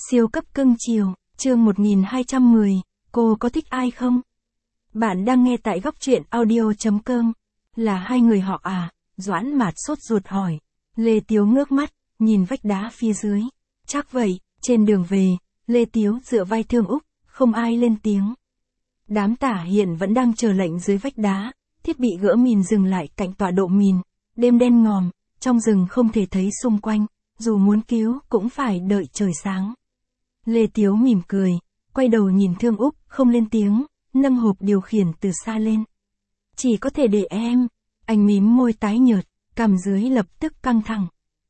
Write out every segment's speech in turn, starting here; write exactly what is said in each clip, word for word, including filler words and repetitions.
Siêu cấp cưng chiều, chương một nghìn hai trăm mười, cô có thích ai không? Bạn đang nghe tại góc truyện audio chấm com. Là hai người họ à? Doãn Mạt sốt ruột hỏi. Lê Tiếu ngước mắt, nhìn vách đá phía dưới. Chắc vậy, trên đường về, Lê Tiếu dựa vai Thương Úc, không ai lên tiếng. Đám Tả Hiện vẫn đang chờ lệnh dưới vách đá, thiết bị gỡ mìn dừng lại cạnh tọa độ mìn. Đêm đen ngòm, trong rừng không thể thấy xung quanh, dù muốn cứu cũng phải đợi trời sáng. Lê Tiếu mỉm cười, quay đầu nhìn Thương Úc, không lên tiếng, nâng hộp điều khiển từ xa lên. Chỉ có thể để em. Anh mím môi tái nhợt, cằm dưới lập tức căng thẳng.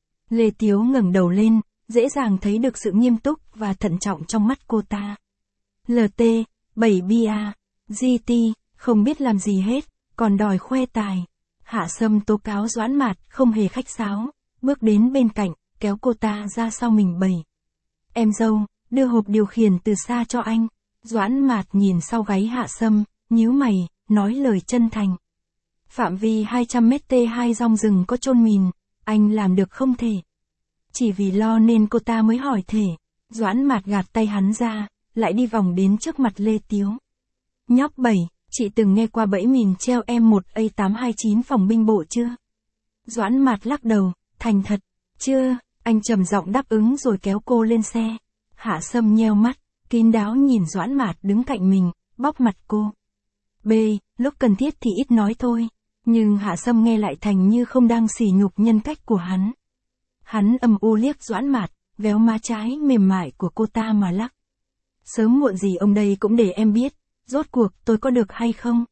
Lê Tiếu ngẩng đầu lên, dễ dàng thấy được sự nghiêm túc và thận trọng trong mắt cô ta. lờ tê, bảy bia, giê tê, không biết làm gì hết, còn đòi khoe tài. Hạ Sâm tố cáo Doãn Mạt không hề khách sáo, bước đến bên cạnh, kéo cô ta ra sau mình bầy. Em dâu, đưa hộp điều khiển từ xa cho anh. Doãn Mạt nhìn sau gáy Hạ Sâm, nhíu mày, nói lời chân thành. Phạm vi hai trăm mét T hai rong rừng có chôn mìn, anh làm được không thể? Chỉ vì lo nên cô ta mới hỏi thể. Doãn Mạt gạt tay hắn ra, lại đi vòng đến trước mặt Lê Tiếu. Nhóc bảy, chị từng nghe qua bẫy mìn treo em một A tám hai chín phòng binh bộ chưa? Doãn Mạt lắc đầu, thành thật, chưa. Anh trầm giọng đáp ứng rồi kéo cô lên xe. Hạ Sâm nheo mắt, kín đáo nhìn Doãn Mạt đứng cạnh mình, bóp mặt cô. B, lúc cần thiết thì ít nói thôi. Nhưng Hạ Sâm nghe lại thành như không đang sỉ nhục nhân cách của hắn. Hắn âm u liếc Doãn Mạt, véo má trái mềm mại của cô ta mà lắc. Sớm muộn gì ông đây cũng để em biết, rốt cuộc tôi có được hay không?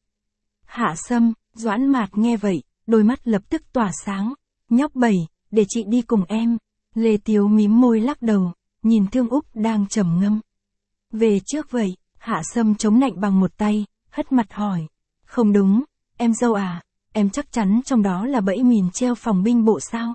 Hạ Sâm, Doãn Mạt nghe vậy, đôi mắt lập tức tỏa sáng. Nhóc bảy, để chị đi cùng em. Lê Tiếu mím môi lắc đầu, nhìn Thương Úc đang trầm ngâm. Về trước vậy. Hạ Sâm chống nạnh bằng một tay, hất mặt hỏi. Không đúng, em dâu à, em chắc chắn trong đó là bẫy mìn treo phòng binh bộ sao?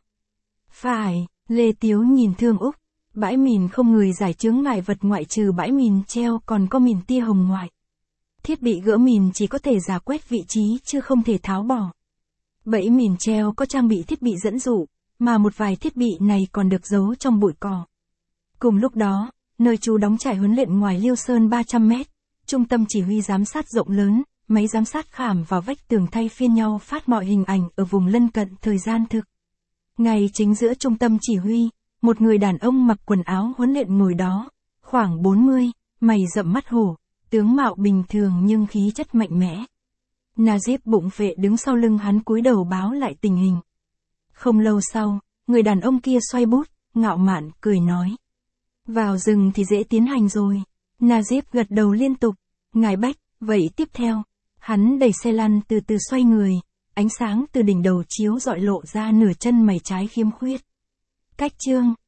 Phải. Lê Tiếu nhìn Thương Úc. Bãi mìn không người giải chướng ngại vật ngoại trừ bãi mìn treo còn có mìn tia hồng ngoại. Thiết bị gỡ mìn chỉ có thể rà quét vị trí chứ không thể tháo bỏ. Bẫy mìn treo có trang bị thiết bị dẫn dụ, mà một vài thiết bị này còn được giấu trong bụi cỏ. Cùng lúc đó, nơi chú đóng trại huấn luyện ngoài Liêu Sơn ba trăm mét, trung tâm chỉ huy giám sát rộng lớn, máy giám sát khảm vào vách tường thay phiên nhau phát mọi hình ảnh ở vùng lân cận thời gian thực. Ngay chính giữa trung tâm chỉ huy, một người đàn ông mặc quần áo huấn luyện ngồi đó, khoảng bốn mươi, mày rậm mắt hổ, tướng mạo bình thường nhưng khí chất mạnh mẽ. Najib bụng phệ đứng sau lưng hắn cúi đầu báo lại tình hình. Không lâu sau, người đàn ông kia xoay bút, ngạo mạn cười nói. Vào rừng thì dễ tiến hành rồi. Najib gật đầu liên tục. Ngài Bách, vậy tiếp theo. Hắn đẩy xe lăn từ từ xoay người. Ánh sáng từ đỉnh đầu chiếu rọi lộ ra nửa chân mày trái khiêm khuyết. Cách chương.